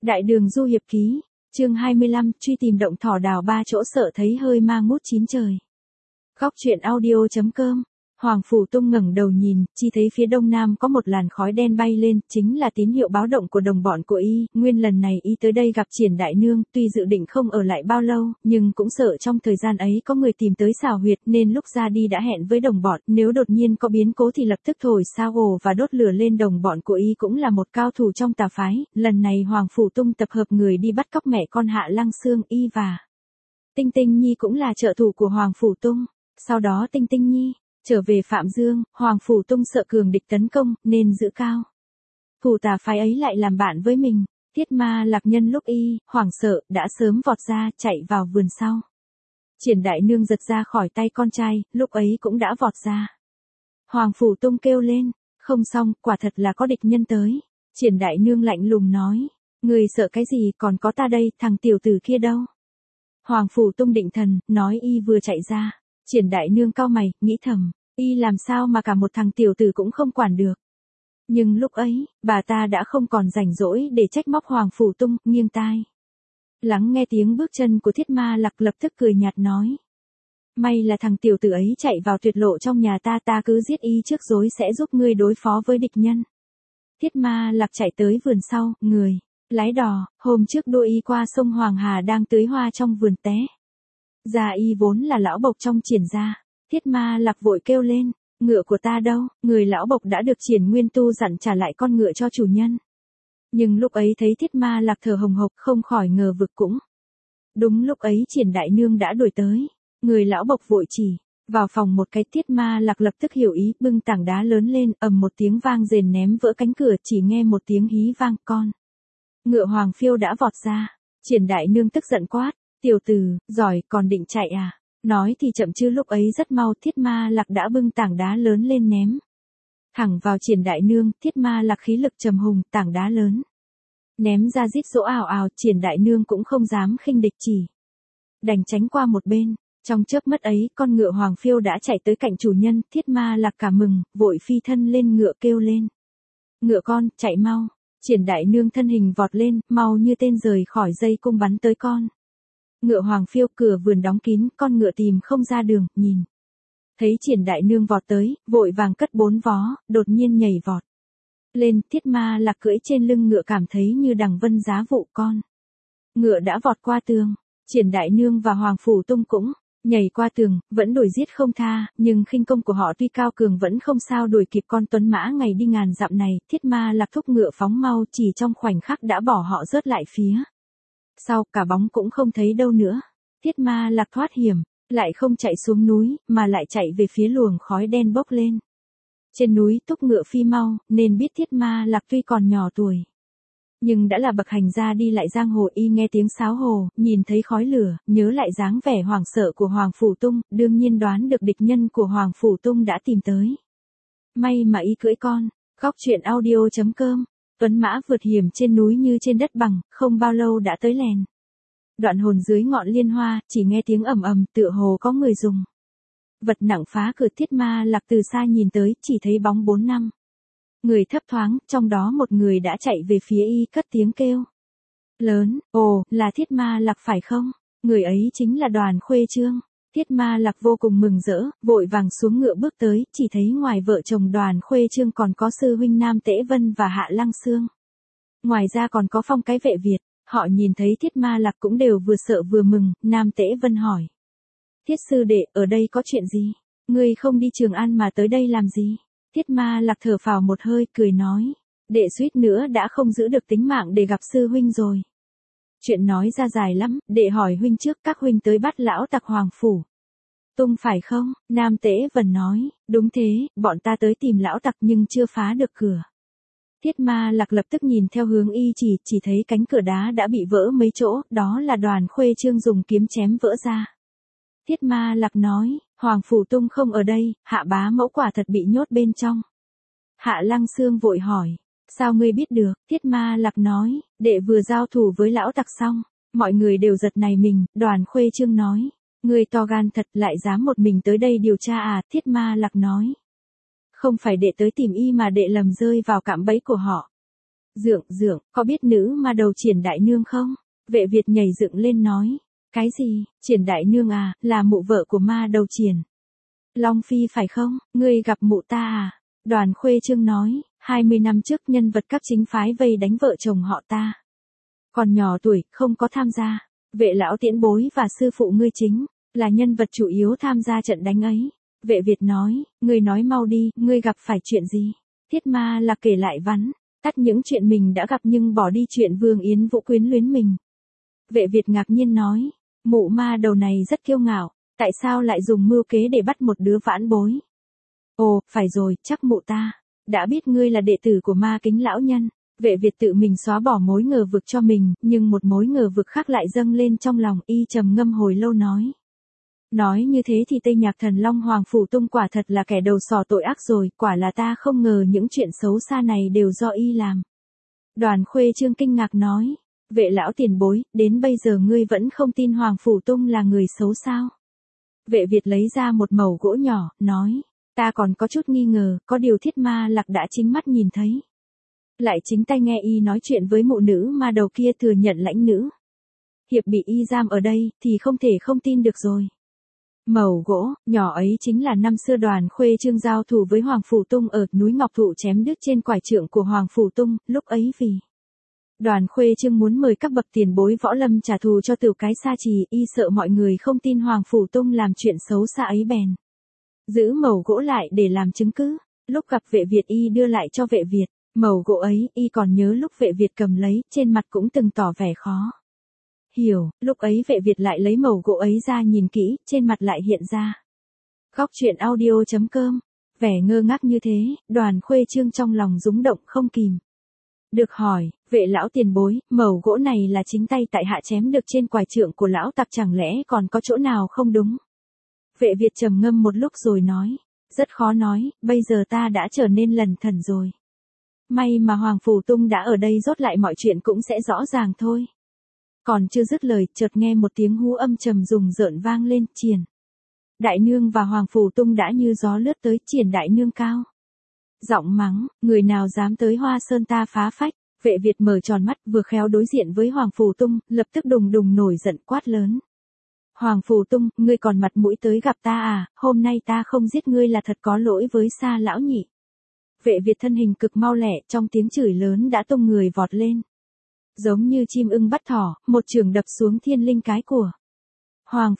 Đại đường du hiệp ký, chương 25, truy tìm động thỏ đào ba chỗ sợ thấy hơi ma ngút chín trời. Góc truyện audio.com. Hoàng Phủ Tung ngẩng đầu nhìn, chỉ thấy phía đông nam có một làn khói đen bay lên, chính là tín hiệu báo động của đồng bọn của y. Nguyên lần này y tới đây gặp Triển đại nương, tuy dự định không ở lại bao lâu, nhưng cũng sợ trong thời gian ấy có người tìm tới xào huyệt, nên lúc ra đi đã hẹn với đồng bọn, nếu đột nhiên có biến cố thì lập tức thổi sao ồ và đốt lửa lên. Đồng bọn của y cũng là một cao thủ trong tà phái, lần này Hoàng Phủ Tung tập hợp người đi bắt cóc mẹ con Hạ Lăng Xương. Y và Tinh Tinh Nhi cũng là trợ thủ của Hoàng Phủ Tung. Sau đó Tinh Tinh Nhi trở về Phạm Dương, Hoàng Phủ Tung sợ cường địch tấn công, nên giữ cao thủ tà phái ấy lại làm bạn với mình. Thiết Ma Lạc nhân lúc y hoảng sợ đã sớm vọt ra, chạy vào vườn sau. Triển đại nương giật ra khỏi tay con trai, lúc ấy cũng đã vọt ra. Hoàng Phủ Tung kêu lên, không xong, quả thật là có địch nhân tới. Triển đại nương lạnh lùng nói, người sợ cái gì, còn có ta đây, thằng tiểu tử kia đâu. Hoàng Phủ Tung định thần, nói y vừa chạy ra. Triển đại nương cau mày, nghĩ thầm, y làm sao mà cả một thằng tiểu tử cũng không quản được. Nhưng lúc ấy, bà ta đã không còn rảnh rỗi để trách móc Hoàng Phủ Tung, nghiêng tai lắng nghe tiếng bước chân của Thiết Ma Lạc, lập tức cười nhạt nói. May là thằng tiểu tử ấy chạy vào tuyệt lộ trong nhà ta, ta cứ giết y trước rồi sẽ giúp ngươi đối phó với địch nhân. Thiết Ma Lạc chạy tới vườn sau, người lái đò, hôm trước đua y qua sông Hoàng Hà đang tưới hoa trong vườn té ra. Y vốn là lão bộc trong Triển gia. Thiết Ma Lạc vội kêu lên, ngựa của ta đâu? Người lão bộc đã được Triển Nguyên Tu dặn trả lại con ngựa cho chủ nhân. Nhưng lúc ấy thấy Thiết Ma Lạc thở hồng hộc, không khỏi ngờ vực. Cũng đúng lúc ấy Triển đại nương đã đuổi tới. Người lão bộc vội chỉ vào phòng một cái. Thiết Ma Lạc lập tức hiểu ý, bưng tảng đá lớn lên, ầm một tiếng vang rền ném vỡ cánh cửa. Chỉ nghe một tiếng hí vang, con ngựa Hoàng Phiêu đã vọt ra. Triển đại nương tức giận quát, tiểu tử, giỏi, còn định chạy à? Nói thì chậm chứ lúc ấy rất mau. Thiết Ma Lạc đã bưng tảng đá lớn lên ném thẳng vào Triển đại nương. Thiết Ma Lạc khí lực trầm hùng, tảng đá lớn ném ra rít rỗ ào ào. Triển đại nương cũng không dám khinh địch, chỉ đành tránh qua một bên. Trong chớp mắt ấy, con ngựa Hoàng Phiêu đã chạy tới cạnh chủ nhân. Thiết Ma Lạc cả mừng, vội phi thân lên ngựa kêu lên, ngựa con, chạy mau. Triển đại nương thân hình vọt lên, mau như tên rời khỏi dây cung bắn tới con ngựa Hoàng Phiêu. Cửa vườn đóng kín, con ngựa tìm không ra đường, nhìn thấy Triển đại nương vọt tới, vội vàng cất bốn vó, đột nhiên nhảy vọt lên. Thiết Ma Lạc cưỡi trên lưng ngựa cảm thấy như đằng vân giá vụ. Con ngựa đã vọt qua tường. Triển đại nương và Hoàng Phủ Tung cũng nhảy qua tường, vẫn đuổi giết không tha, nhưng khinh công của họ tuy cao cường vẫn không sao đuổi kịp con tuấn mã ngày đi ngàn dặm này. Thiết Ma Lạc thúc ngựa phóng mau, chỉ trong khoảnh khắc đã bỏ họ rớt lại phía sau, cả bóng cũng không thấy đâu nữa. Thiết Ma Lạc thoát hiểm, lại không chạy xuống núi, mà lại chạy về phía luồng khói đen bốc lên trên núi. Thúc ngựa phi mau, nên biết Thiết Ma Lạc tuy còn nhỏ tuổi, nhưng đã là bậc hành gia đi lại giang hồ. Y nghe tiếng sáo hồ, nhìn thấy khói lửa, nhớ lại dáng vẻ hoảng sợ của Hoàng Phủ Tung, đương nhiên đoán được địch nhân của Hoàng Phủ Tung đã tìm tới. May mà y cưỡi con. Góc truyện audio.com. Tuấn mã vượt hiểm trên núi như trên đất bằng, không bao lâu đã tới lèn đoạn hồn dưới ngọn liên hoa. Chỉ nghe tiếng ầm ầm, tựa hồ có người dùng vật nặng phá cửa. Thiết Ma Lạc từ xa nhìn tới, chỉ thấy bóng 4-5 người thấp thoáng, trong đó một người đã chạy về phía y, cất tiếng kêu lớn, ồ, là Thiết Ma Lạc phải không? Người ấy chính là Đoàn Khuê Trương. Thiết Ma Lạc vô cùng mừng rỡ, vội vàng xuống ngựa bước tới, chỉ thấy ngoài vợ chồng Đoàn Khuê Trương còn có sư huynh Nam Tễ Vân và Hạ Lăng Xương. Ngoài ra còn có Phong cái vệ Việt. Họ nhìn thấy Thiết Ma Lạc cũng đều vừa sợ vừa mừng. Nam Tễ Vân hỏi, Thiết sư đệ, ở đây có chuyện gì? Ngươi không đi Trường An mà tới đây làm gì? Thiết Ma Lạc thở phào một hơi, cười nói, đệ suýt nữa đã không giữ được tính mạng để gặp sư huynh rồi. Chuyện nói ra dài lắm, đệ hỏi huynh trước, các huynh tới bắt lão tặc Hoàng Phủ Tung phải không? Nam Tễ Vân nói, đúng thế, bọn ta tới tìm lão tặc nhưng chưa phá được cửa. Thiết Ma Lạc lập tức nhìn theo hướng y chỉ thấy cánh cửa đá đã bị vỡ mấy chỗ, đó là Đoàn Khuê Trương dùng kiếm chém vỡ ra. Thiết Ma Lạc nói, Hoàng Phủ Tung không ở đây, Hạ bá mẫu quả thật bị nhốt bên trong. Hạ Lăng Xương vội hỏi, sao ngươi biết được? Thiết Ma Lạc nói, đệ vừa giao thủ với lão tặc xong, mọi người đều giật nảy mình. Đoàn Khuê Trương nói, ngươi to gan thật, lại dám một mình tới đây điều tra à? Thiết Ma Lạc nói, không phải đệ tới tìm y mà đệ lầm rơi vào cạm bẫy của họ. Dượng, có biết nữ ma đầu Triển đại nương không? Vệ Việt nhảy dựng lên nói. Cái gì, Triển đại nương à, là mụ vợ của ma đầu Triển. Long Phi phải không, ngươi gặp mụ ta à? Đoàn Khuê Trương nói, 20 năm trước nhân vật các chính phái vây đánh vợ chồng họ ta. Còn nhỏ tuổi, không có tham gia. Vệ lão tiễn bối và sư phụ ngươi chính là nhân vật chủ yếu tham gia trận đánh ấy. Vệ Việt nói, ngươi nói mau đi, ngươi gặp phải chuyện gì? Thiết Ma là kể lại vắn, tắt những chuyện mình đã gặp nhưng bỏ đi chuyện Vương Yến Vũ quyến luyến mình. Vệ Việt ngạc nhiên nói, mụ ma đầu này rất kiêu ngạo, tại sao lại dùng mưu kế để bắt một đứa vãn bối? Ồ, phải rồi, chắc mụ ta đã biết ngươi là đệ tử của Ma Kính lão nhân. Vệ Việt tự mình xóa bỏ mối ngờ vực cho mình, nhưng một mối ngờ vực khác lại dâng lên trong lòng, y trầm ngâm hồi lâu nói. Nói như thế thì Tây Nhạc Thần Long Hoàng Phủ Tung quả thật là kẻ đầu sỏ tội ác rồi, quả là ta không ngờ những chuyện xấu xa này đều do y làm. Đoàn Khuê Trương kinh ngạc nói, vệ lão tiền bối, đến bây giờ ngươi vẫn không tin Hoàng Phủ Tung là người xấu sao? Vệ Việt lấy ra một mẩu gỗ nhỏ, nói, ta còn có chút nghi ngờ, có điều Thiết Ma Lạc đã chính mắt nhìn thấy. Lại chính tay nghe y nói chuyện với mụ nữ ma đầu kia thừa nhận lãnh nữ hiệp bị y giam ở đây, thì không thể không tin được rồi. Mẩu gỗ nhỏ ấy chính là năm xưa Đoàn Khuê Trương giao thủ với Hoàng Phủ Tung ở núi Ngọc Thụ chém đứt trên quải trượng của Hoàng Phủ Tung, lúc ấy vì Đoàn Khuê Trương muốn mời các bậc tiền bối võ lâm trả thù cho tiểu cái Sa Trì, y sợ mọi người không tin Hoàng Phủ Tung làm chuyện xấu xa ấy bèn giữ mẩu gỗ lại để làm chứng cứ. Lúc gặp Vệ Việt y đưa lại cho Vệ Việt mẩu gỗ ấy, y còn nhớ lúc Vệ Việt cầm lấy, trên mặt cũng từng tỏ vẻ khó hiểu. Lúc ấy Vệ Việt lại lấy mẩu gỗ ấy ra nhìn kỹ, trên mặt lại hiện ra Góc truyện audio.com vẻ ngơ ngác như thế. Đoàn Khuê Trương trong lòng rúng động không kìm được hỏi, vệ lão tiền bối, mẩu gỗ này là chính tay tại hạ chém được trên quải trượng của lão tặc, chẳng lẽ còn có chỗ nào không đúng? Vệ Việt trầm ngâm một lúc rồi nói, rất khó nói, bây giờ ta đã trở nên lẩn thẩn rồi. May mà Hoàng Phủ Tung đã ở đây, rốt lại mọi chuyện cũng sẽ rõ ràng thôi. Còn chưa dứt lời, chợt nghe một tiếng hú âm trầm rùng rợn vang lên, Triển đại nương và Hoàng Phủ Tung đã như gió lướt tới. Triển đại nương cao giọng mắng, người nào dám tới Hoa Sơn ta phá phách. Vệ Việt mở tròn mắt, vừa khéo đối diện với Hoàng Phủ Tung, lập tức đùng đùng nổi giận quát lớn. Hoàng Phủ Tung, ngươi còn mặt mũi tới gặp ta à, hôm nay ta không giết ngươi là thật có lỗi với Sa lão nhị. Vệ Việt thân hình cực mau lẹ, trong tiếng chửi lớn đã tung người vọt lên. Giống như chim ưng bắt thỏ, một chưởng đập xuống thiên linh cái của Hoàng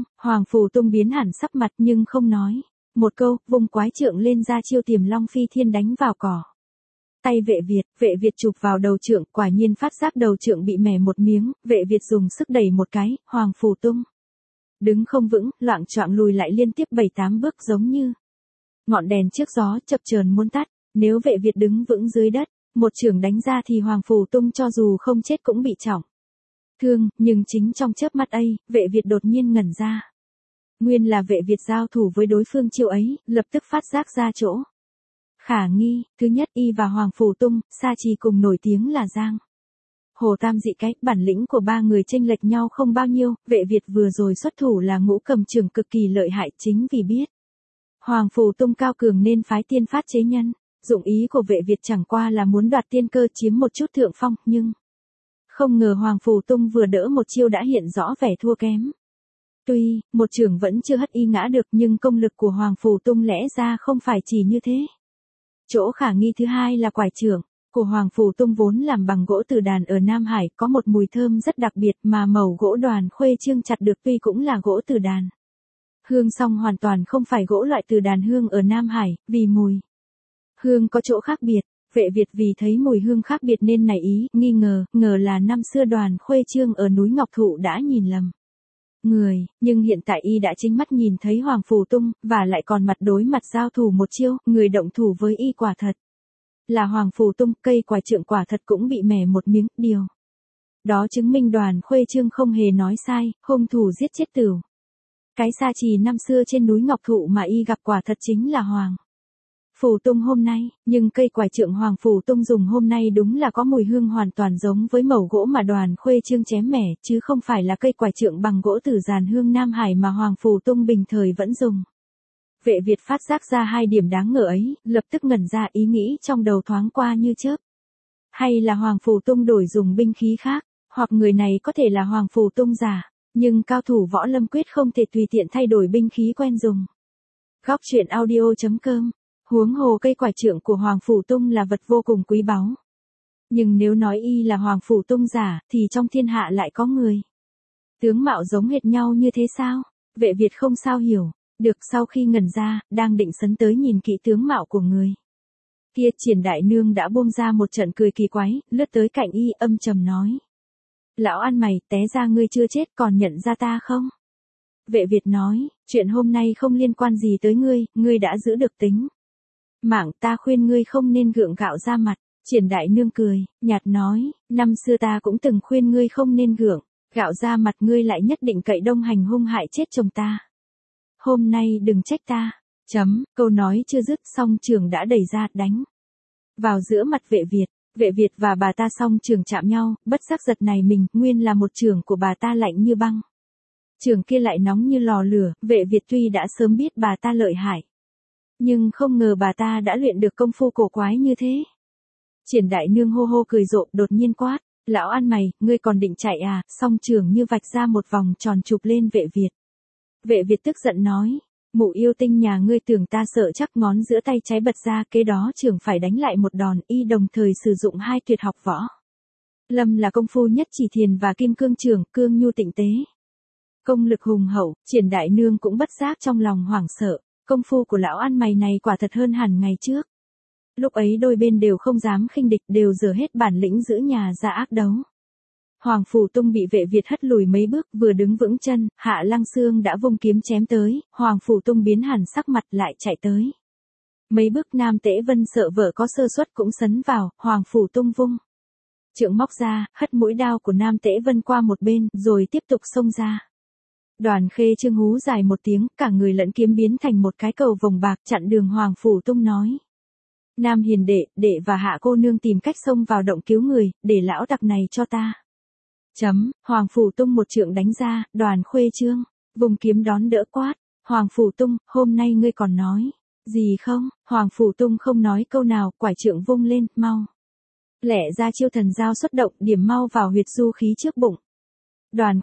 Phủ Tung biến hẳn sắc mặt nhưng không nói một câu, vung quái trượng lên ra chiêu Tiềm Long Phi Thiên đánh vào cỏ. Tay Vệ Việt chụp vào đầu trượng, quả nhiên phát giác đầu trượng bị mẻ một miếng, Vệ Việt dùng sức đẩy một cái, Hoàng Phủ Tung đứng không vững, loạng choạng lùi lại liên tiếp 7-8 bước, giống như ngọn đèn trước gió chập chờn muốn tắt. Nếu Vệ Việt đứng vững dưới đất, một chưởng đánh ra thì Hoàng Phủ Tung cho dù không chết cũng bị trọng thương, nhưng chính trong chớp mắt ấy, Vệ Việt đột nhiên ngẩn ra. Nguyên là Vệ Việt giao thủ với đối phương chiêu ấy, lập tức phát giác ra chỗ khả nghi. Thứ nhất, y và Hoàng Phủ Tung, Sa Trì cùng nổi tiếng là giang hồ tam dị cách, bản lĩnh của ba người chênh lệch nhau không bao nhiêu. Vệ Việt vừa rồi xuất thủ là Ngũ Cầm Chưởng cực kỳ lợi hại, chính vì biết Hoàng Phủ Tung cao cường nên phái tiên phát chế nhân. Dụng ý của Vệ Việt chẳng qua là muốn đoạt tiên cơ, chiếm một chút thượng phong, nhưng không ngờ Hoàng Phủ Tung vừa đỡ một chiêu đã hiện rõ vẻ thua kém. Tuy một chưởng vẫn chưa hất y ngã được, nhưng công lực của Hoàng Phủ Tung lẽ ra không phải chỉ như thế. Chỗ khả nghi thứ hai là quải trượng của Hoàng Phủ Tung vốn làm bằng gỗ từ đàn ở Nam Hải, có một mùi thơm rất đặc biệt, mà mẩu gỗ Đoàn Khuê Trương chặt được tuy cũng là gỗ từ đàn hương, song hoàn toàn không phải gỗ loại từ đàn hương ở Nam Hải, vì mùi hương có chỗ khác biệt. Vệ Việt vì thấy mùi hương khác biệt nên nảy ý, nghi ngờ là năm xưa Đoàn Khuê Trương ở núi Ngọc Thụ đã nhìn lầm người, nhưng hiện tại y đã chính mắt nhìn thấy Hoàng Phủ Tung, và lại còn mặt đối mặt giao thủ một chiêu, người động thủ với y quả thật là Hoàng Phủ Tung, cây quải trượng quả thật cũng bị mẻ một miếng. Điều đó chứng minh Đoàn Khuê Trương không hề nói sai, hung thủ giết chết Tửu cái Sa Trì năm xưa trên núi Ngọc Thụ mà y gặp quả thật chính là Hoàng Phủ Tung hôm nay. Nhưng cây quải trượng Hoàng Phủ Tung dùng hôm nay đúng là có mùi hương hoàn toàn giống với mẩu gỗ mà Đoàn Khuê Trương chém mẻ, chứ không phải là cây quải trượng bằng gỗ từ giàn hương Nam Hải mà Hoàng Phủ Tung bình thời vẫn dùng. Vệ Việt phát giác ra hai điểm đáng ngờ ấy, lập tức ngẩn ra, ý nghĩ trong đầu thoáng qua như chớp. Hay là Hoàng Phủ Tung đổi dùng binh khí khác, hoặc người này có thể là Hoàng Phủ Tung giả, nhưng cao thủ võ lâm quyết không thể tùy tiện thay đổi binh khí quen dùng. Góc truyện audio.com. Huống hồ cây quải trượng của Hoàng Phủ Tung là vật vô cùng quý báu. Nhưng nếu nói y là Hoàng Phủ Tung giả, thì trong thiên hạ lại có người tướng mạo giống hệt nhau như thế sao? Vệ Việt không sao hiểu được, sau khi ngẩn ra, đang định sấn tới nhìn kỹ tướng mạo của người kia, Triển Đại Nương đã buông ra một trận cười kỳ quái, lướt tới cạnh y âm trầm nói. Lão ăn mày, té ra ngươi chưa chết còn nhận ra ta không? Vệ Việt nói, chuyện hôm nay không liên quan gì tới ngươi đã giữ được tính mạng, ta khuyên ngươi không nên gượng gạo ra mặt. Triển Đại Nương cười, nhạt nói, năm xưa ta cũng từng khuyên ngươi không nên gượng gạo ra mặt, ngươi lại nhất định cậy đông hành hung hại chết chồng ta. Hôm nay đừng trách ta. Câu nói chưa dứt, song trường đã đẩy ra, đánh vào giữa mặt Vệ Việt. Vệ Việt và bà ta song trường chạm nhau, bất giác giật này mình, nguyên là một trường của bà ta lạnh như băng. Trường kia lại nóng như lò lửa. Vệ Việt tuy đã sớm biết bà ta lợi hại, nhưng không ngờ bà ta đã luyện được công phu cổ quái như thế. Triển Đại Nương hô hô cười rộ, đột nhiên quát, lão ăn mày, ngươi còn định chạy à? Song trường như vạch ra một vòng tròn chụp lên Vệ Việt. Vệ Việt tức giận nói, mụ yêu tinh nhà ngươi tưởng ta sợ chắc, ngón giữa tay trái bật ra, kế đó trường phải đánh lại một đòn. Y đồng thời sử dụng hai tuyệt học võ lâm là công phu nhất chỉ thiền và kim cương trường, cương nhu tịnh tế, công lực hùng hậu. Triển Đại Nương cũng bất giác trong lòng hoảng sợ, công phu của lão ăn mày này quả thật hơn hẳn ngày trước. Lúc ấy đôi bên đều không dám khinh địch, đều dở hết bản lĩnh giữ nhà ra ác đấu. Hoàng Phủ Tung bị Vệ Việt hất lùi mấy bước, vừa đứng vững chân, Hạ Lăng Xương đã vung kiếm chém tới. Hoàng Phủ Tung biến hẳn sắc mặt, lại chạy tới mấy bước. Nam Tế Vân sợ vợ có sơ suất cũng sấn vào. Hoàng Phủ Tung vung trượng móc ra, hất mũi đao của Nam Tế Vân qua một bên, rồi tiếp tục xông ra. Đoàn Khê Trương hú dài một tiếng, cả người lẫn kiếm biến thành một cái cầu vồng bạc chặn đường. Hoàng Phủ Tung nói, Nam Hiền đệ và Hạ cô nương tìm cách xông vào động cứu người, để lão tặc này cho ta. Hoàng Phủ Tung một trượng đánh ra. Đoàn Khuê Trương vùng kiếm đón đỡ, quát, Hoàng Phủ Tung, hôm nay ngươi còn nói gì không? Hoàng Phủ Tung không nói câu nào, quải trượng vung lên, mau lẻ ra chiêu thần giao xuất động, điểm mau vào huyệt du khí trước bụng Đoàn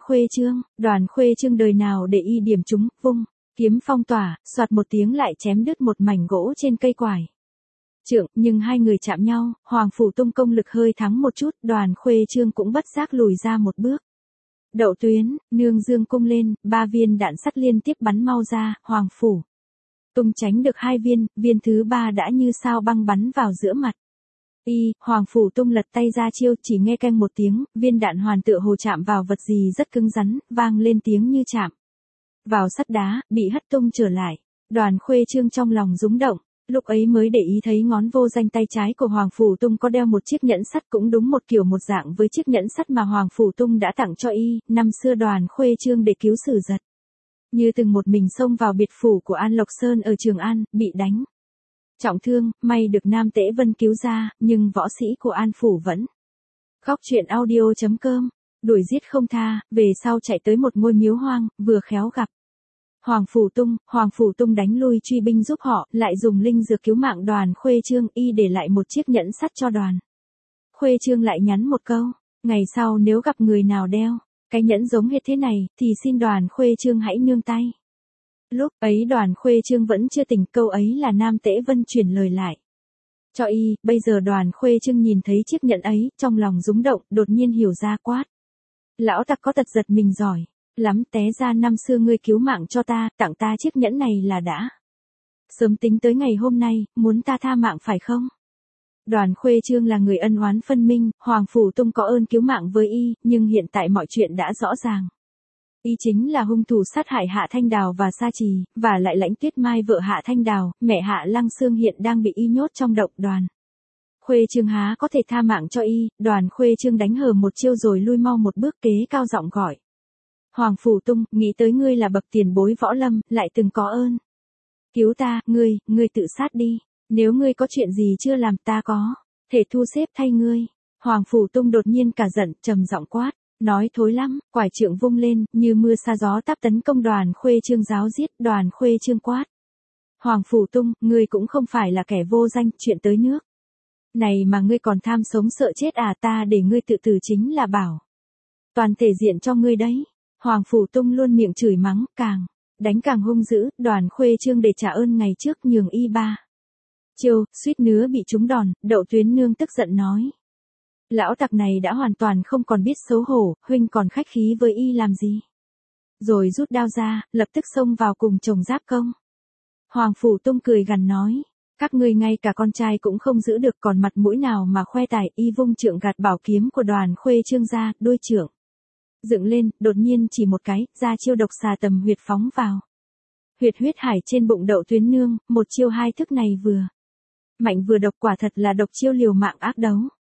Khuê Trương đời nào để y điểm trúng, vung kiếm phong tỏa, soạt một tiếng lại chém đứt một mảnh gỗ trên cây quải trượng. Nhưng hai người chạm nhau, Hoàng Phủ Tung công lực hơi thắng một chút, Đoàn Khuê Trương cũng bất giác lùi ra một bước. Đậu tuyến, nương dương cung lên, 3 viên đạn sắt liên tiếp bắn mau ra. Hoàng Phủ Tung tránh được 2 viên, viên thứ 3 đã như sao băng bắn vào giữa mặt Hoàng Phủ Tung lật tay ra chiêu, chỉ nghe keng một tiếng, viên đạn hoàn tựa hồ chạm vào vật gì rất cứng rắn, vang lên tiếng như chạm vào sắt đá, bị hất tung trở lại. Đoàn Khuê Trương trong lòng rúng động, lúc ấy mới để ý thấy ngón vô danh tay trái của Hoàng Phủ Tung có đeo một chiếc nhẫn sắt, cũng đúng một kiểu một dạng với chiếc nhẫn sắt mà Hoàng Phủ Tung đã tặng cho y. Năm xưa Đoàn Khuê Trương để cứu Sử Giật, như từng một mình xông vào biệt phủ của An Lộc Sơn ở Trường An, bị đánh trọng thương, may được Nam Tế Vân cứu ra, nhưng võ sĩ của An Phủ vẫn. Góc truyện audio.com. Đuổi giết không tha, về sau chạy tới một ngôi miếu hoang, vừa khéo gặp Hoàng Phủ Tung đánh lui truy binh giúp họ, lại dùng linh dược cứu mạng Đoàn Khuê Trương. Y để lại một chiếc nhẫn sắt cho Đoàn Khuê Trương, lại nhắn một câu, ngày sau nếu gặp người nào đeo cái nhẫn giống hệt thế này, thì xin Đoàn Khuê Trương hãy nương tay. Lúc ấy Đoàn Khuê Trương vẫn chưa tỉnh, câu ấy là Nam Tế Vân truyền lời lại cho y. Bây giờ Đoàn Khuê Trương nhìn thấy chiếc nhẫn ấy, trong lòng rúng động, đột nhiên hiểu ra, quát, lão tặc có tật giật mình giỏi lắm, té ra năm xưa ngươi cứu mạng cho ta, tặng ta chiếc nhẫn này là đã sớm tính tới ngày hôm nay, muốn ta tha mạng phải không? Đoàn Khuê Trương là người ân oán phân minh, Hoàng Phủ Tung có ơn cứu mạng với y, nhưng hiện tại mọi chuyện đã rõ ràng. Y chính là hung thủ sát hại Hạ Thanh Đào và Sa Trì, và lại Lãnh Tuyết Mai vợ Hạ Thanh Đào, mẹ Hạ Lăng Xương hiện đang bị y nhốt trong động. Đoàn Khuê Trương há có thể tha mạng cho y? Đoàn Khuê Trương đánh hờ một chiêu rồi lui mau một bước, kế cao giọng gọi, Hoàng Phủ Tung, nghĩ tới ngươi là bậc tiền bối võ lâm, lại từng có ơn cứu ta, ngươi tự sát đi. Nếu ngươi có chuyện gì chưa làm, ta có thể thu xếp thay ngươi. Hoàng Phủ Tung đột nhiên cả giận, trầm giọng quát, nói thối lắm, quải trượng vung lên, như mưa sa gió táp tấn công Đoàn Khuê Trương giáo giết. Đoàn Khuê Trương quát, Hoàng Phủ Tung, ngươi cũng không phải là kẻ vô danh, chuyện tới nước Này mà ngươi còn tham sống sợ chết à, ta để ngươi tự tử chính là bảo. Toàn thể diện cho ngươi đấy. Hoàng Phủ Tung luôn miệng chửi mắng, càng đánh càng hung dữ, Đoàn Khuê Trương để trả ơn ngày trước nhường y ba chiêu, suýt nữa bị trúng đòn, Đậu Tuyến Nương tức giận nói. Lão tặc này đã hoàn toàn không còn biết xấu hổ, huynh còn khách khí với y làm gì. Rồi rút đao ra, lập tức xông vào cùng chồng giáp công. Hoàng Phủ Tung cười gằn nói, các ngươi ngay cả con trai cũng không giữ được, còn mặt mũi nào mà khoe tài. Y vung trượng gạt bảo kiếm của Đoàn Khuê Trương ra, đôi trượng dựng lên, đột nhiên chỉ một cái, ra chiêu độc xà tầm huyệt phóng vào. Huyệt hải trên bụng Đậu Tuyến Nương, một chiêu hai thức này vừa mạnh vừa độc, quả thật là độc chiêu liều mạng ác đấu.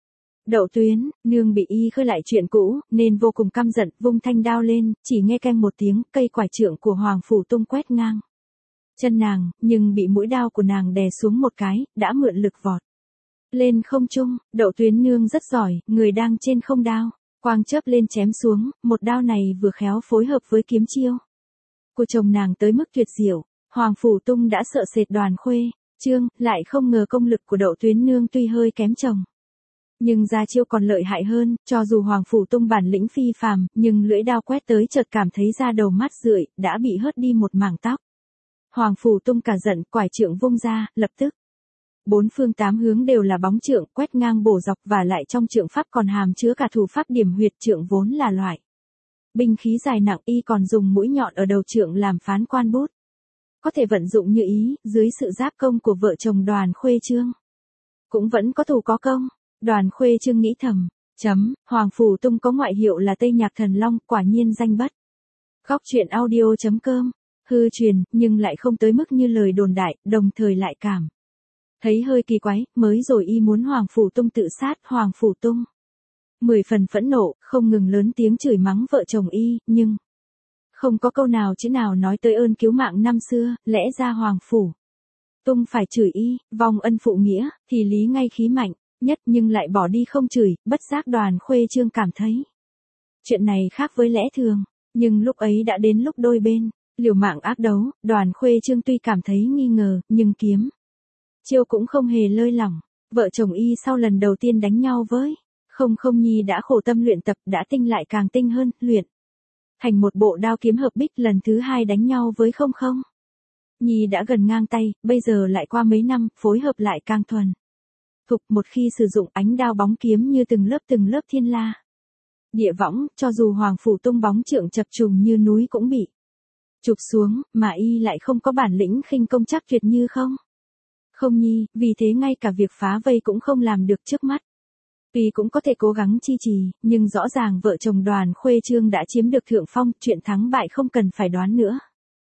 Đậu Tuyến Nương bị y khơi lại chuyện cũ, nên vô cùng căm giận, vung thanh đao lên, chỉ nghe keng một tiếng, cây quải trượng của Hoàng Phủ Tung quét ngang chân nàng, nhưng bị mũi đao của nàng đè xuống một cái, đã mượn lực vọt lên không trung. Đậu Tuyến Nương rất giỏi, người đang trên không đao quang chớp lên chém xuống, một đao này vừa khéo phối hợp với kiếm chiêu của chồng nàng tới mức tuyệt diệu. Hoàng Phủ Tung đã sợ sệt Đoàn Khuê Trương, lại không ngờ công lực của Đậu Tuyến Nương tuy hơi kém chồng, nhưng ra chiêu còn lợi hại hơn. Cho dù Hoàng Phủ Tung bản lĩnh phi phàm, nhưng lưỡi đao quét tới chợt cảm thấy da đầu mắt rượi, đã bị hớt đi một mảng tóc. Hoàng Phủ Tung cả giận, quải trượng vung ra, lập tức bốn phương tám hướng đều là bóng trượng, quét ngang bổ dọc, và lại trong trượng pháp còn hàm chứa cả thủ pháp điểm huyệt. Trượng vốn là loại binh khí dài nặng, y còn dùng mũi nhọn ở đầu trượng làm phán quan bút, có thể vận dụng như ý. Dưới sự giáp công của vợ chồng Đoàn Khuê Trương, cũng vẫn có thù có công. Đoàn Khuê Trương nghĩ thầm, Hoàng Phủ Tung có ngoại hiệu là Tây Nhạc Thần Long, quả nhiên danh bất khóc. Chuyện audio.com hư truyền, nhưng lại không tới mức như lời đồn đại, đồng thời lại cảm thấy hơi kỳ quái. Mới rồi y muốn Hoàng Phủ Tung tự sát, Hoàng Phủ Tung 10 phần phẫn nộ, không ngừng lớn tiếng chửi mắng vợ chồng y, nhưng không có câu nào chữ nào nói tới ơn cứu mạng năm xưa. Lẽ ra Hoàng Phủ Tung phải chửi y, vong ân phụ nghĩa, thì lý ngay khí mạnh nhất, nhưng lại bỏ đi không chửi. Bất giác Đoàn Khuê Trương cảm thấy chuyện này khác với lẽ thường, nhưng lúc ấy đã đến lúc đôi bên liều mạng ác đấu. Đoàn Khuê Trương tuy cảm thấy nghi ngờ, nhưng kiếm chiêu cũng không hề lơi lỏng. Vợ chồng y sau lần đầu tiên đánh nhau với Không Nhi đã khổ tâm luyện tập, đã tinh lại càng tinh hơn, luyện thành một bộ đao kiếm hợp bích. Lần thứ hai đánh nhau với Không Nhi đã gần ngang tay, bây giờ lại qua mấy năm, phối hợp lại càng thuần thục. Một khi sử dụng ánh đao bóng kiếm như từng lớp thiên la địa võng, cho dù Hoàng Phủ Tung bóng trượng chập trùng như núi cũng bị chụp xuống, mà y lại không có bản lĩnh khinh công chắc tuyệt như Không Nhi, vì thế ngay cả việc phá vây cũng không làm được trước mắt. Tuy cũng có thể cố gắng chi trì, nhưng rõ ràng vợ chồng Đoàn Khuê Trương đã chiếm được thượng phong, chuyện thắng bại không cần phải đoán nữa.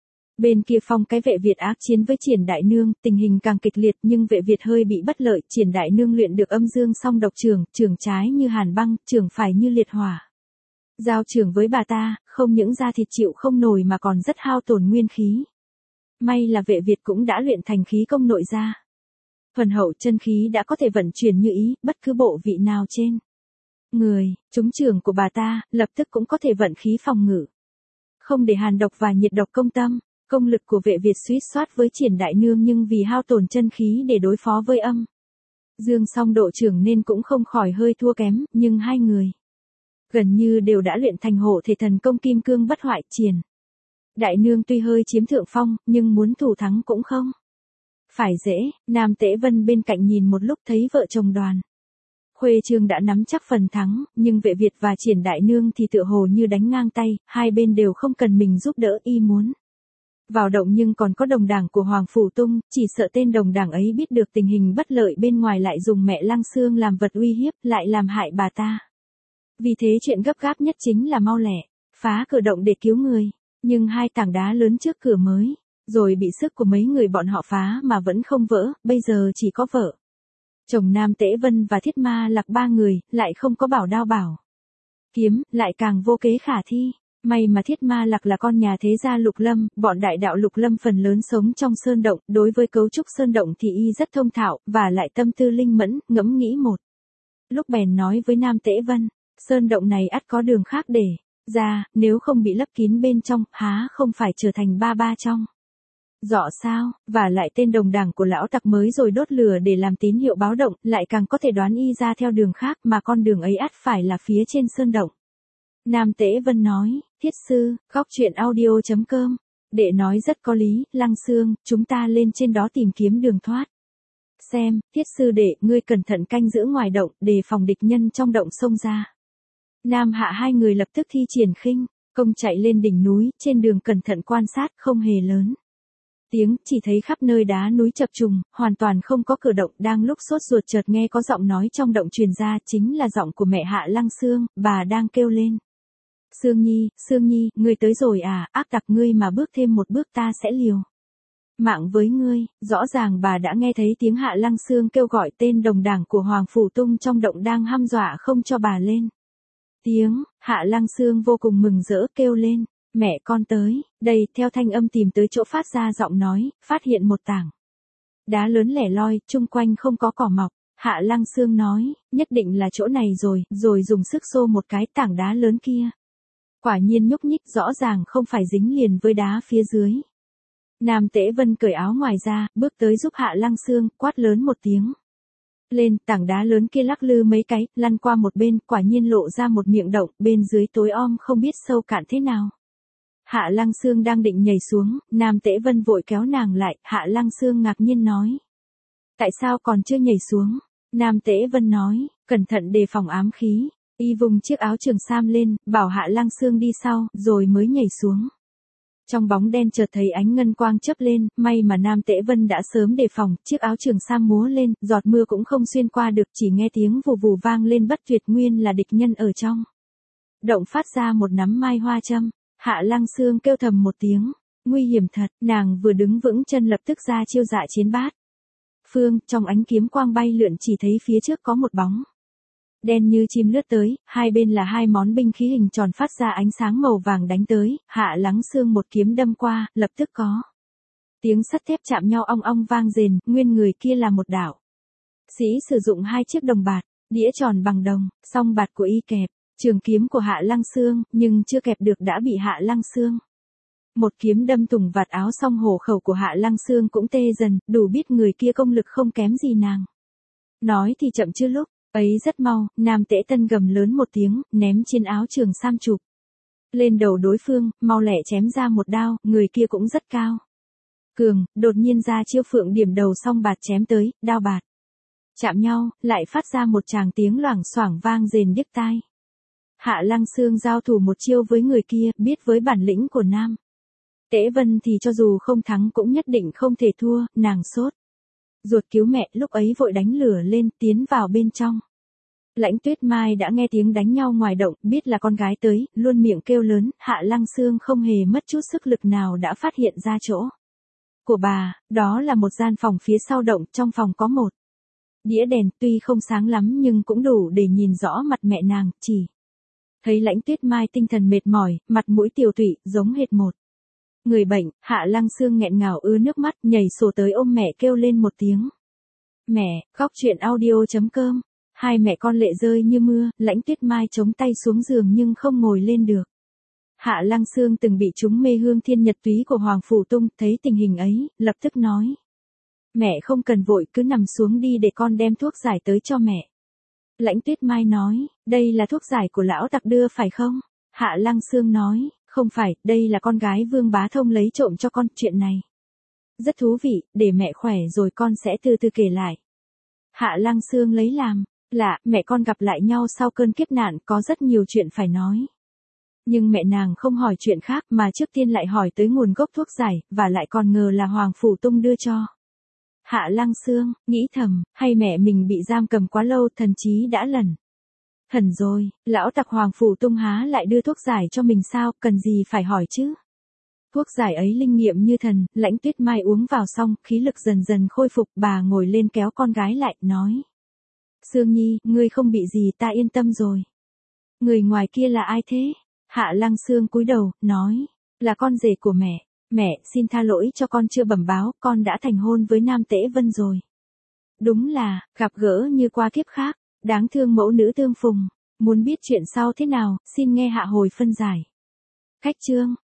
Bên kia phong cái Vệ Việt ác chiến với Triển Đại Nương, tình hình càng kịch liệt, nhưng Vệ Việt hơi bị bất lợi. Triển Đại Nương luyện được âm dương song độc trường, trường trái như hàn băng, trường phải như liệt hỏa. Giao trường với bà ta, không những da thịt chịu không nổi mà còn rất hao tổn nguyên khí. May là Vệ Việt cũng đã luyện thành khí công nội gia. Thuần hậu chân khí đã có thể vận chuyển như ý, bất cứ bộ vị nào trên người, trúng trường của bà ta, lập tức cũng có thể vận khí phòng ngự. Không để hàn độc và nhiệt độc công tâm. Công lực của Vệ Việt suýt soát với Triển Đại Nương, nhưng vì hao tổn chân khí để đối phó với âm dương song độ trưởng nên cũng không khỏi hơi thua kém, nhưng hai người gần như đều đã luyện thành hộ thể thần công kim cương bất hoại. Triển Đại Nương tuy hơi chiếm thượng phong, nhưng muốn thủ thắng cũng không phải dễ. Nam Tế Vân bên cạnh nhìn một lúc thấy vợ chồng Đoàn Khuê Trương đã nắm chắc phần thắng, nhưng Vệ Việt và Triển Đại Nương thì tựa hồ như đánh ngang tay, hai bên đều không cần mình giúp đỡ. Y muốn vào động nhưng còn có đồng đảng của Hoàng Phủ Tung, chỉ sợ tên đồng đảng ấy biết được tình hình bất lợi bên ngoài lại dùng mẹ Lăng Xương làm vật uy hiếp, lại làm hại bà ta. Vì thế chuyện gấp gáp nhất chính là mau lẹ phá cửa động để cứu người, nhưng hai tảng đá lớn trước cửa mới rồi bị sức của mấy người bọn họ phá mà vẫn không vỡ. Bây giờ chỉ có vợ chồng Nam Tế Vân và Thiết Ma Lạc ba người, lại không có bảo đao bảo kiếm, lại càng vô kế khả thi. May mà Thiết Ma Lạc là con nhà thế gia Lục Lâm, bọn đại đạo Lục Lâm phần lớn sống trong sơn động, đối với cấu trúc sơn động thì y rất thông thạo, và lại tâm tư linh mẫn, ngẫm nghĩ một lúc bèn nói với Nam Tế Vân, sơn động này ắt có đường khác để ra, nếu không bị lấp kín bên trong, há không phải trở thành ba trong Dọ sao, và lại tên đồng đảng của lão tặc mới rồi đốt lửa để làm tín hiệu báo động, lại càng có thể đoán y ra theo đường khác mà con đường ấy ắt phải là phía trên sơn động. Nam Tế Vân nói, thiết sư, góc chuyện audio.com. Đệ nói rất có lý, Lăng Xương, chúng ta lên trên đó tìm kiếm đường thoát. Xem, thiết sư đệ, ngươi cẩn thận canh giữ ngoài động, đề phòng địch nhân trong động xông ra. Nam Hạ hai người lập tức thi triển khinh công chạy lên đỉnh núi, trên đường cẩn thận quan sát, không hề lớn tiếng, chỉ thấy khắp nơi đá núi chập trùng, hoàn toàn không có cử động. Đang lúc sốt ruột chợt nghe có giọng nói trong động truyền ra, chính là giọng của mẹ Hạ Lăng Xương, bà đang kêu lên. Sương Nhi, ngươi tới rồi à, ác tặc, ngươi mà bước thêm một bước ta sẽ liều mạng với ngươi. Rõ ràng bà đã nghe thấy tiếng Hạ Lăng Xương kêu gọi tên đồng đảng của Hoàng Phủ Tung trong động đang hăm dọa không cho bà lên tiếng. Hạ Lăng Xương vô cùng mừng rỡ kêu lên, mẹ con tới, đây, theo thanh âm tìm tới chỗ phát ra giọng nói, phát hiện một tảng đá lớn lẻ loi, chung quanh không có cỏ mọc. Hạ Lăng Xương nói, nhất định là chỗ này rồi dùng sức xô một cái, tảng đá lớn kia quả nhiên nhúc nhích, rõ ràng không phải dính liền với đá phía dưới. Nam Tế Vân cởi áo ngoài ra, bước tới giúp Hạ Lăng Xương, quát lớn một tiếng. Lên, tảng đá lớn kia lắc lư mấy cái, lăn qua một bên, quả nhiên lộ ra một miệng động, bên dưới tối om không biết sâu cạn thế nào. Hạ Lăng Xương đang định nhảy xuống, Nam Tế Vân vội kéo nàng lại, Hạ Lăng Xương ngạc nhiên nói. Tại sao còn chưa nhảy xuống? Nam Tế Vân nói, cẩn thận đề phòng ám khí. Y vùng chiếc áo trường sam lên, bảo Hạ Lăng Xương đi sau, rồi mới nhảy xuống. Trong bóng đen chợt thấy ánh ngân quang chớp lên, may mà Nam Tế Vân đã sớm đề phòng, chiếc áo trường sam múa lên, giọt mưa cũng không xuyên qua được, chỉ nghe tiếng vù vù vang lên, bất tuyệt nguyên là địch nhân ở trong động phát ra một nắm mai hoa châm. Hạ Lăng Xương kêu thầm một tiếng, nguy hiểm thật, nàng vừa đứng vững chân lập tức ra chiêu dạ chiến bát phương, trong ánh kiếm quang bay lượn chỉ thấy phía trước có một bóng đen như chim lướt tới, hai bên là hai món binh khí hình tròn phát ra ánh sáng màu vàng đánh tới. Hạ Lăng Xương một kiếm đâm qua, lập tức có tiếng sắt thép chạm nhau ong ong vang rền, nguyên người kia là một đạo sĩ sử dụng hai chiếc đồng bạt, đĩa tròn bằng đồng, song bạt của y kẹp trường kiếm của Hạ Lăng Xương, nhưng chưa kẹp được đã bị Hạ Lăng Xương một kiếm đâm thủng vạt áo, song hổ khẩu của Hạ Lăng Xương cũng tê dần, đủ biết người kia công lực không kém gì nàng. Nói thì chậm chưa lúc ấy rất mau, Nam Tế Tân gầm lớn một tiếng, ném trên áo trường sam chụp lên đầu đối phương, mau lẹ chém ra một đao. Người kia cũng rất cao cường, đột nhiên ra chiêu phượng điểm đầu, song bạt chém tới, đao bạt chạm nhau, lại phát ra một tràng tiếng loảng xoảng vang rền điếc tai. Hạ Lăng Xương giao thủ một chiêu với người kia, biết với bản lĩnh của Nam Tế Vân thì cho dù không thắng cũng nhất định không thể thua. Nàng sốt ruột cứu mẹ, lúc ấy vội đánh lửa lên, tiến vào bên trong. Lãnh Tuyết Mai đã nghe tiếng đánh nhau ngoài động, biết là con gái tới, luôn miệng kêu lớn. Hạ Lăng Xương không hề mất chút sức lực nào đã phát hiện ra chỗ của bà, đó là một gian phòng phía sau động, trong phòng có một đĩa đèn, tuy không sáng lắm nhưng cũng đủ để nhìn rõ mặt mẹ nàng, chỉ thấy Lãnh Tuyết Mai tinh thần mệt mỏi, mặt mũi tiều tụy, giống hệt một người bệnh. Hạ Lăng Xương nghẹn ngào ứa nước mắt, nhảy sổ tới ôm mẹ kêu lên một tiếng. Mẹ, góc chuyện audio.com. Hai mẹ con lệ rơi như mưa, Lãnh Tuyết Mai chống tay xuống giường nhưng không ngồi lên được. Hạ Lăng Xương từng bị trúng mê hương thiên nhật túy của Hoàng Phủ Tung, thấy tình hình ấy, lập tức nói. Mẹ không cần vội, cứ nằm xuống đi để con đem thuốc giải tới cho mẹ. Lãnh Tuyết Mai nói, đây là thuốc giải của lão tặc đưa phải không? Hạ Lăng Xương nói, không phải, đây là con gái Vương Bá Thông lấy trộm cho con, chuyện này rất thú vị, để mẹ khỏe rồi con sẽ từ từ kể lại. Hạ Lăng Xương lấy làm lạ, mẹ con gặp lại nhau sau cơn kiếp nạn có rất nhiều chuyện phải nói. Nhưng mẹ nàng không hỏi chuyện khác mà trước tiên lại hỏi tới nguồn gốc thuốc giải, và lại còn ngờ là Hoàng Phủ Tung đưa cho. Hạ Lăng Xương nghĩ thầm, hay mẹ mình bị giam cầm quá lâu, thần trí đã lẩn hẳn rồi, lão tặc Hoàng Phủ Tung há lại đưa thuốc giải cho mình sao, cần gì phải hỏi chứ. Thuốc giải ấy linh nghiệm như thần, Lãnh Tuyết Mai uống vào xong, khí lực dần dần khôi phục, bà ngồi lên kéo con gái lại, nói. Xương Nhi, ngươi không bị gì, ta yên tâm rồi. Người ngoài kia là ai thế? Hạ Lăng Xương cúi đầu, nói, là con rể của mẹ. Mẹ, xin tha lỗi cho con chưa bẩm báo, con đã thành hôn với Nam Tế Vân rồi. Đúng là, gặp gỡ như qua kiếp khác, đáng thương mẫu nữ tương phùng. Muốn biết chuyện sau thế nào, xin nghe hạ hồi phân giải. Cách chương.